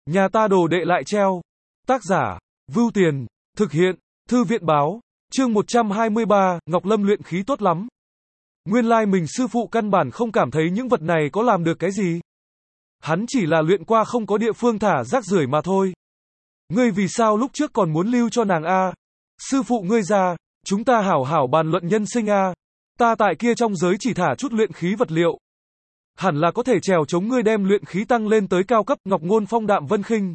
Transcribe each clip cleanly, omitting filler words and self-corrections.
Nhà ta đồ đệ lại treo. Tác giả, Vưu Tiền, thực hiện, Thư viện báo, chương 123, Ngọc Lâm luyện khí tốt lắm. Nguyên lai mình sư phụ căn bản không cảm thấy những vật này có làm được cái gì. Hắn chỉ là luyện qua không có địa phương thả rác rưởi mà thôi. Ngươi vì sao lúc trước còn muốn lưu cho nàng a? Sư phụ ngươi ra, chúng ta hảo hảo bàn luận nhân sinh a. Ta tại kia trong giới chỉ thả chút luyện khí vật liệu. Hẳn là có thể trèo chống ngươi đem luyện khí tăng lên tới cao cấp. Ngọc Ngôn phong đạm vân khinh.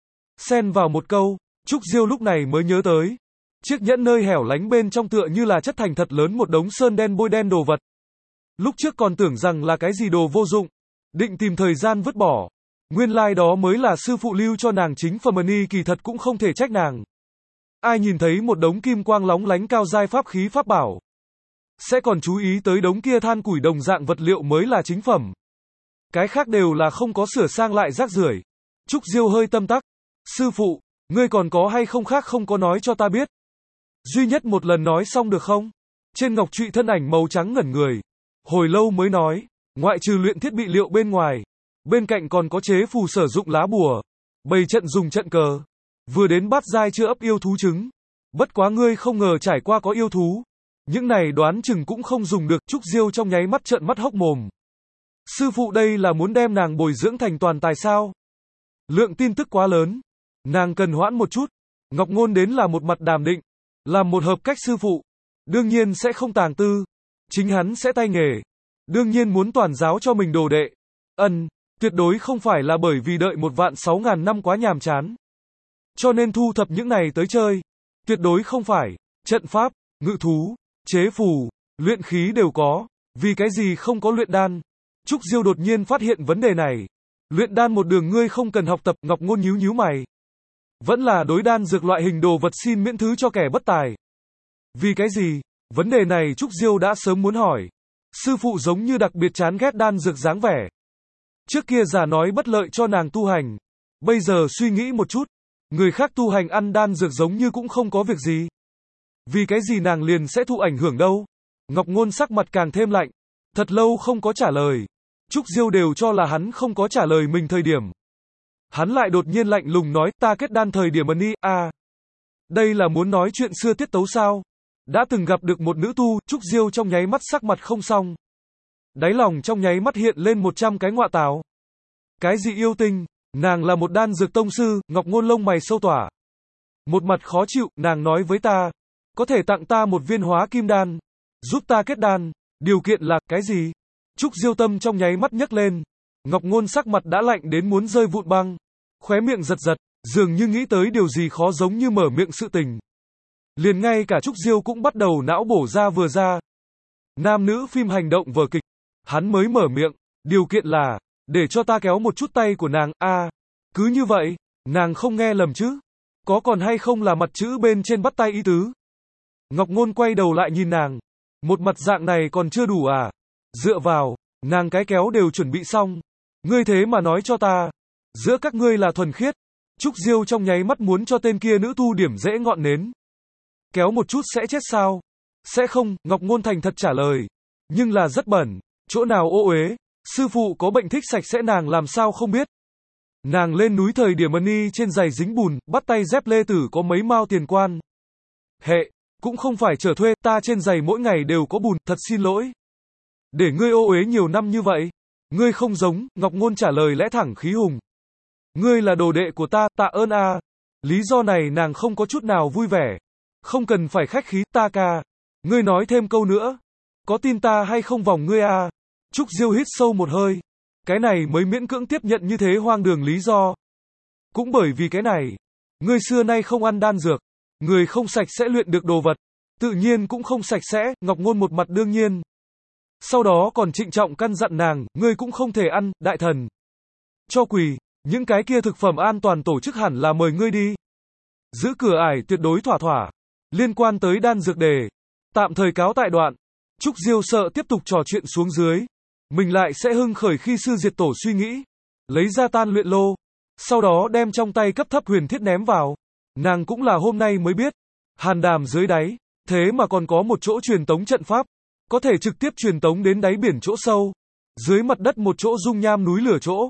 Xen vào một câu, Trúc Diêu lúc này mới nhớ tới. Chiếc nhẫn nơi hẻo lánh bên trong tựa như là chất thành thật lớn một đống sơn đen bôi đen đồ vật. Lúc trước còn tưởng rằng là cái gì đồ vô dụng, định tìm thời gian vứt bỏ. Nguyên lai đó mới là sư phụ lưu cho nàng chính phẩm y, kỳ thật cũng không thể trách nàng. Ai nhìn thấy một đống kim quang lóng lánh cao giai pháp khí pháp bảo, sẽ còn chú ý tới đống kia than củi đồng dạng vật liệu mới là chính phẩm. Cái khác đều là không có sửa sang lại rác rưởi. Trúc Diêu hơi tâm tắc. Sư phụ, ngươi còn có hay không khác không có nói cho ta biết. Duy nhất một lần nói xong được không? Trên ngọc trụy thân ảnh màu trắng ngẩn người. Hồi lâu mới nói, ngoại trừ luyện thiết bị liệu bên ngoài, bên cạnh còn có chế phù sử dụng lá bùa, bày trận dùng trận cờ. Vừa đến bát giai chưa ấp yêu thú trứng. Bất quá ngươi không ngờ trải qua có yêu thú. Những này đoán chừng cũng không dùng được. Trúc Diêu trong nháy mắt trợn mắt hốc mồm. Sư phụ đây là muốn đem nàng bồi dưỡng thành toàn tài sao? Lượng tin tức quá lớn. Nàng cần hoãn một chút. Ngọc Ngôn đến là một mặt đàm định. Làm một hợp cách sư phụ. Đương nhiên sẽ không tàng tư. Chính hắn sẽ tay nghề. Đương nhiên muốn toàn giáo cho mình đồ đệ. Tuyệt đối không phải là bởi vì đợi 1.600.000 năm quá nhàm chán. Cho nên thu thập những này tới chơi. Tuyệt đối không phải. Trận pháp, ngự thú, chế phù, luyện khí đều có. Vì cái gì không có luyện đan? Trúc Diêu đột nhiên phát hiện vấn đề này. Luyện đan một đường ngươi không cần học tập. Ngọc Ngôn nhíu nhíu mày. Vẫn là đối đan dược loại hình đồ vật xin miễn thứ cho kẻ bất tài. Vì cái gì? Vấn đề này Trúc Diêu đã sớm muốn hỏi. Sư phụ giống như đặc biệt chán ghét đan dược dáng vẻ. Trước kia giả nói bất lợi cho nàng tu hành. Bây giờ suy nghĩ một chút. Người khác tu hành ăn đan dược giống như cũng không có việc gì. Vì cái gì nàng liền sẽ thụ ảnh hưởng đâu? Ngọc Ngôn sắc mặt càng thêm lạnh. Thật lâu không có trả lời. Trúc Diêu đều cho là hắn không có trả lời mình thời điểm. Hắn lại đột nhiên lạnh lùng nói, ta kết đan thời điểm đây là muốn nói chuyện xưa tiết tấu sao? Đã từng gặp được một nữ tu. Trúc Diêu trong nháy mắt sắc mặt không xong. Đáy lòng trong nháy mắt hiện lên 100 cái ngọa táo. Cái gì yêu tinh? Nàng là một đan dược tông sư. Ngọc Ngôn lông mày sâu tỏa. Một mặt khó chịu, nàng nói với ta. Có thể tặng ta một viên hóa kim đan. Giúp ta kết đan. Điều kiện là, cái gì? Trúc Diêu tâm trong nháy mắt nhấc lên. Ngọc Ngôn sắc mặt đã lạnh đến muốn rơi vụn băng. Khóe miệng giật giật, dường như nghĩ tới điều gì khó giống như mở miệng sự tình. Liền ngay cả Trúc Diêu cũng bắt đầu não bổ ra vừa ra. Nam nữ phim hành động vở kịch. Hắn mới mở miệng, điều kiện là, để cho ta kéo một chút tay của nàng, cứ như vậy, nàng không nghe lầm chứ? Có còn hay không là mặt chữ bên trên bắt tay ý tứ? Ngọc Ngôn quay đầu lại nhìn nàng. Một mặt dạng này còn chưa đủ à? Dựa vào, nàng cái kéo đều chuẩn bị xong. Ngươi thế mà nói cho ta. Giữa các ngươi là thuần khiết. Trúc Diêu trong nháy mắt muốn cho tên kia nữ tu điểm dễ ngọn nến. Kéo một chút sẽ chết sao? Sẽ không, Ngọc Ngôn thành thật trả lời. Nhưng là rất bẩn. Chỗ nào ô uế? Sư phụ có bệnh thích sạch sẽ nàng làm sao không biết. Nàng lên núi thời điểm y trên giày dính bùn, bắt tay dép lê tử có mấy mao tiền quan. Hệ, cũng không phải trở thuê, ta trên giày mỗi ngày đều có bùn, thật xin lỗi. Để ngươi ô uế nhiều năm như vậy. Ngươi không giống, Ngọc Ngôn trả lời lẽ thẳng khí hùng. Ngươi là đồ đệ của ta, tạ ơn a. Lý do này nàng không có chút nào vui vẻ. Không cần phải khách khí, ta ca. Ngươi nói thêm câu nữa. Có tin ta hay không vòng ngươi a? Trúc Diêu hít sâu một hơi. Cái này mới miễn cưỡng tiếp nhận như thế hoang đường lý do. Cũng bởi vì cái này. Ngươi xưa nay không ăn đan dược. Người không sạch sẽ luyện được đồ vật. Tự nhiên cũng không sạch sẽ, Ngọc Ngôn một mặt đương nhiên. Sau đó còn trịnh trọng căn dặn nàng, ngươi cũng không thể ăn, đại thần. Cho quỳ, những cái kia thực phẩm an toàn tổ chức hẳn là mời ngươi đi. Giữ cửa ải tuyệt đối thỏa thỏa. Liên quan tới đan dược đề. Tạm thời cáo tại đoạn. Trúc Diêu sợ tiếp tục trò chuyện xuống dưới. Mình lại sẽ hưng khởi khi sư diệt tổ suy nghĩ. Lấy ra tan luyện lô. Sau đó đem trong tay cấp thấp huyền thiết ném vào. Nàng cũng là hôm nay mới biết. Hàn đàm dưới đáy. Thế mà còn có một chỗ truyền tống trận pháp. Có thể trực tiếp truyền tống đến đáy biển chỗ sâu. Dưới mặt đất một chỗ dung nham núi lửa chỗ.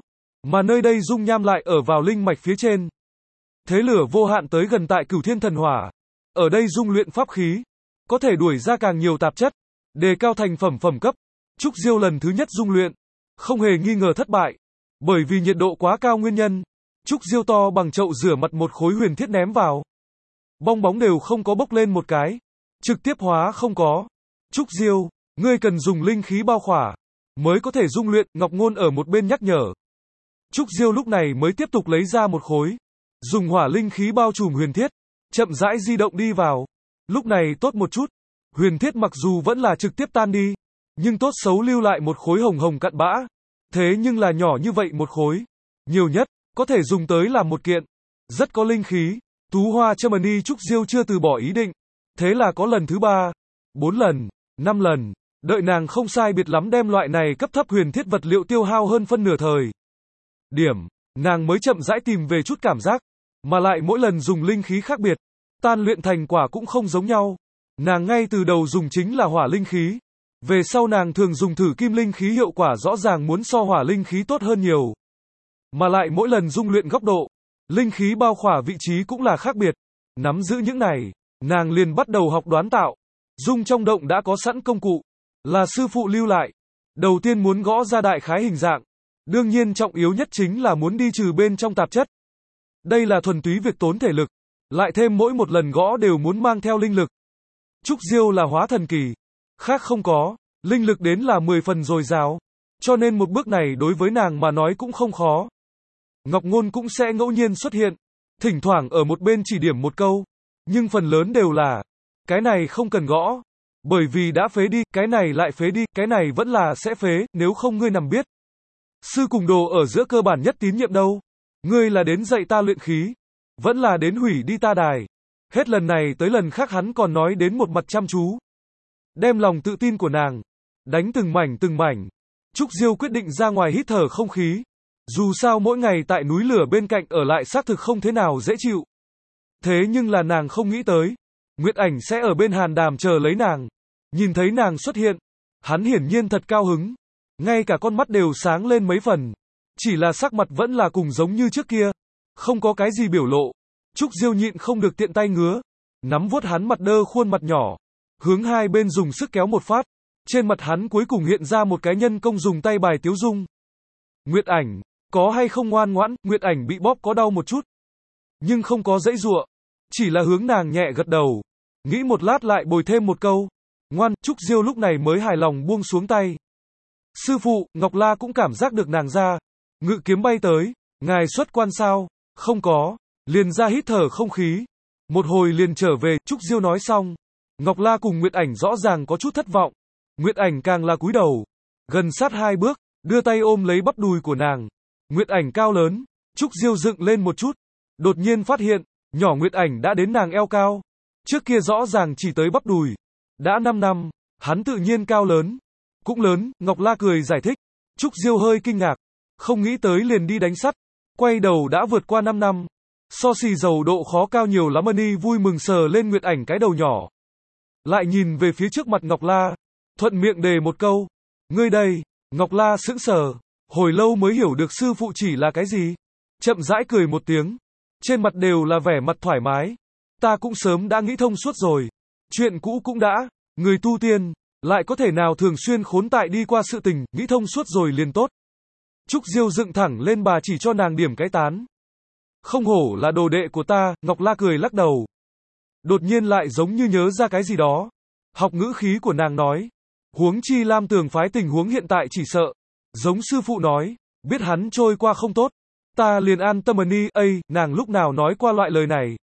Mà nơi đây dung nham lại ở vào linh mạch phía trên. Thế lửa vô hạn tới gần tại Cửu Thiên Thần Hỏa. Ở đây dung luyện pháp khí, có thể đuổi ra càng nhiều tạp chất, đề cao thành phẩm cấp. Trúc Diêu lần thứ nhất dung luyện, không hề nghi ngờ thất bại. Bởi vì nhiệt độ quá cao nguyên nhân, Trúc Diêu to bằng chậu rửa mặt một khối huyền thiết ném vào. Bong bóng đều không có bốc lên một cái. Trực tiếp hóa không có. Trúc Diêu, ngươi cần dùng linh khí bao khỏa, mới có thể dung luyện, Ngọc Ngôn ở một bên nhắc nhở. Trúc Diêu lúc này mới tiếp tục lấy ra một khối. Dùng hỏa linh khí bao trùm huyền thiết, chậm rãi di động đi vào. Lúc này tốt một chút. Huyền thiết mặc dù vẫn là trực tiếp tan đi, nhưng tốt xấu lưu lại một khối hồng hồng cặn bã. Thế nhưng là nhỏ như vậy một khối. Nhiều nhất, có thể dùng tới làm một kiện. Rất có linh khí. Tú Hoa Germany Trúc Diêu chưa từ bỏ ý định. Thế là có lần thứ 3, 4 lần, 5 lần. Đợi nàng không sai biệt lắm đem loại này cấp thấp huyền thiết vật liệu tiêu hao hơn phân nửa thời điểm, nàng mới chậm rãi tìm về chút cảm giác. Mà lại mỗi lần dùng linh khí khác biệt, tan luyện thành quả cũng không giống nhau. Nàng ngay từ đầu dùng chính là hỏa linh khí. Về sau nàng thường dùng thử kim linh khí, hiệu quả rõ ràng muốn so hỏa linh khí tốt hơn nhiều. Mà lại mỗi lần dung luyện góc độ, linh khí bao khỏa vị trí cũng là khác biệt. Nắm giữ những này, nàng liền bắt đầu học đoán tạo. Dung trong động đã có sẵn công cụ, là sư phụ lưu lại. Đầu tiên muốn gõ ra đại khái hình dạng. Đương nhiên trọng yếu nhất chính là muốn đi trừ bên trong tạp chất. Đây là thuần túy việc tốn thể lực. Lại thêm mỗi một lần gõ đều muốn mang theo linh lực. Trúc Diêu là hóa thần kỳ. Khác không có, linh lực đến là 10 phần dồi dào. Cho nên một bước này đối với nàng mà nói cũng không khó. Ngọc Ngôn cũng sẽ ngẫu nhiên xuất hiện. Thỉnh thoảng ở một bên chỉ điểm một câu. Nhưng phần lớn đều là, cái này không cần gõ. Bởi vì đã phế đi, cái này lại phế đi, cái này vẫn là sẽ phế, nếu không ngươi nằm biết. Sư cùng đồ ở giữa cơ bản nhất tín nhiệm đâu. Ngươi là đến dạy ta luyện khí, vẫn là đến hủy đi ta đài. Hết lần này tới lần khác hắn còn nói đến một mặt chăm chú. Đem lòng tự tin của nàng đánh từng mảnh. Trúc Diêu quyết định ra ngoài hít thở không khí. Dù sao mỗi ngày tại núi lửa bên cạnh ở lại xác thực không thế nào dễ chịu. Thế nhưng là nàng không nghĩ tới, Nguyệt Ảnh sẽ ở bên hàn đàm chờ lấy nàng. Nhìn thấy nàng xuất hiện, hắn hiển nhiên thật cao hứng. Ngay cả con mắt đều sáng lên mấy phần. Chỉ là sắc mặt vẫn là cùng giống như trước kia. Không có cái gì biểu lộ. Trúc Diêu nhịn không được tiện tay ngứa. Nắm vuốt hắn mặt đơ khuôn mặt nhỏ. Hướng hai bên dùng sức kéo một phát. Trên mặt hắn cuối cùng hiện ra một cái nhân công dùng tay bài tiếu dung. Nguyệt Ảnh, có hay không ngoan ngoãn? Nguyệt Ảnh bị bóp có đau một chút. Nhưng không có giãy giụa. Chỉ là hướng nàng nhẹ gật đầu. Nghĩ một lát lại bồi thêm một câu. Ngoan, Trúc Diêu lúc này mới hài lòng buông xuống tay. Sư phụ, Ngọc La cũng cảm giác được nàng ra. Ngự kiếm bay tới. Ngài xuất quan sao? Không có. Liền ra hít thở không khí. Một hồi liền trở về, Trúc Diêu nói xong. Ngọc La cùng Nguyệt Ảnh rõ ràng có chút thất vọng. Nguyệt Ảnh càng là cúi đầu. Gần sát 2 bước, đưa tay ôm lấy bắp đùi của nàng. Nguyệt Ảnh cao lớn. Trúc Diêu dựng lên một chút. Đột nhiên phát hiện, nhỏ Nguyệt Ảnh đã đến nàng eo cao. Trước kia rõ ràng chỉ tới bắp đùi. Đã 5 năm, hắn tự nhiên cao lớn. Cũng lớn, Ngọc La cười giải thích. Trúc Diêu hơi kinh ngạc. Không nghĩ tới liền đi đánh sắt. Quay đầu đã vượt qua 5 năm. So xì dầu độ khó cao nhiều lắm. Ân vui mừng sờ lên Nguyệt Ảnh cái đầu nhỏ. Lại nhìn về phía trước mặt Ngọc La. Thuận miệng đề một câu. Ngươi đây. Ngọc La sững sờ. Hồi lâu mới hiểu được sư phụ chỉ là cái gì. Chậm rãi cười một tiếng. Trên mặt đều là vẻ mặt thoải mái. Ta cũng sớm đã nghĩ thông suốt rồi. Chuyện cũ cũng đã. Người tu tiên, lại có thể nào thường xuyên khốn tại đi qua sự tình, nghĩ thông suốt rồi liền tốt. Trúc Diêu dựng thẳng lên bà chỉ cho nàng điểm cái tán. Không hổ là đồ đệ của ta, Ngọc La cười lắc đầu. Đột nhiên lại giống như nhớ ra cái gì đó. Học ngữ khí của nàng nói. Huống chi Lam Tường phái tình huống hiện tại chỉ sợ. Giống sư phụ nói, biết hắn trôi qua không tốt. Ta liền an tâm nàng lúc nào nói qua loại lời này.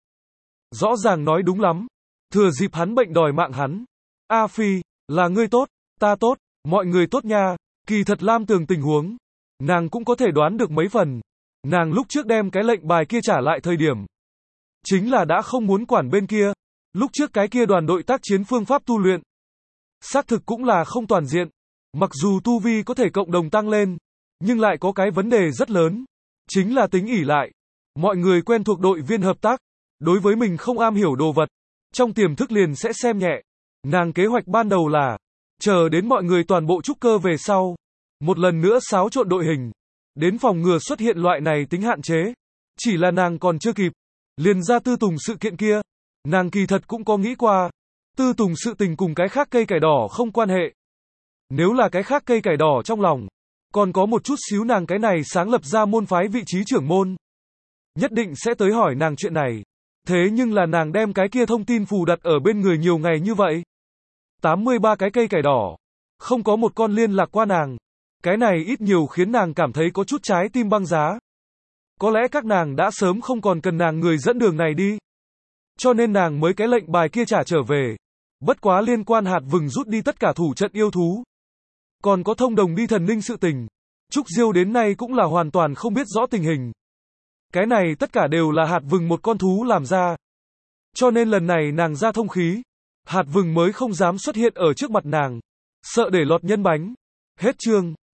Rõ ràng nói đúng lắm. Thừa dịp hắn bệnh đòi mạng hắn. A Phi, là ngươi tốt, ta tốt, mọi người tốt nha. Kỳ thật Lam Tường tình huống, nàng cũng có thể đoán được mấy phần. Nàng lúc trước đem cái lệnh bài kia trả lại thời điểm, chính là đã không muốn quản bên kia. Lúc trước cái kia đoàn đội tác chiến phương pháp tu luyện, xác thực cũng là không toàn diện. Mặc dù tu vi có thể cộng đồng tăng lên, nhưng lại có cái vấn đề rất lớn. Chính là tính ỷ lại. Mọi người quen thuộc đội viên hợp tác. Đối với mình không am hiểu đồ vật, trong tiềm thức liền sẽ xem nhẹ. Nàng kế hoạch ban đầu là chờ đến mọi người toàn bộ trúc cơ về sau, một lần nữa xáo trộn đội hình. Đến phòng ngừa xuất hiện loại này tính hạn chế. Chỉ là nàng còn chưa kịp. Liền ra Tư Tùng sự kiện kia. Nàng kỳ thật cũng có nghĩ qua. Tư Tùng sự tình cùng cái khác cây cải đỏ không quan hệ. Nếu là cái khác cây cải đỏ trong lòng. Còn có một chút xíu nàng cái này sáng lập ra môn phái vị trí trưởng môn. Nhất định sẽ tới hỏi nàng chuyện này. Thế nhưng là nàng đem cái kia thông tin phù đặt ở bên người nhiều ngày như vậy. 83 cái cây cải đỏ. Không có một con liên lạc qua nàng. Cái này ít nhiều khiến nàng cảm thấy có chút trái tim băng giá. Có lẽ các nàng đã sớm không còn cần nàng người dẫn đường này đi. Cho nên nàng mới cái lệnh bài kia trả trở về. Bất quá liên quan hạt vừng rút đi tất cả thủ trận yêu thú. Còn có thông đồng đi thần ninh sự tình. Trúc Diêu đến nay cũng là hoàn toàn không biết rõ tình hình. Cái này tất cả đều là hạt vừng một con thú làm ra. Cho nên lần này nàng ra thông khí. Hạt vừng mới không dám xuất hiện ở trước mặt nàng. Sợ để lọt nhân bánh. Hết chương.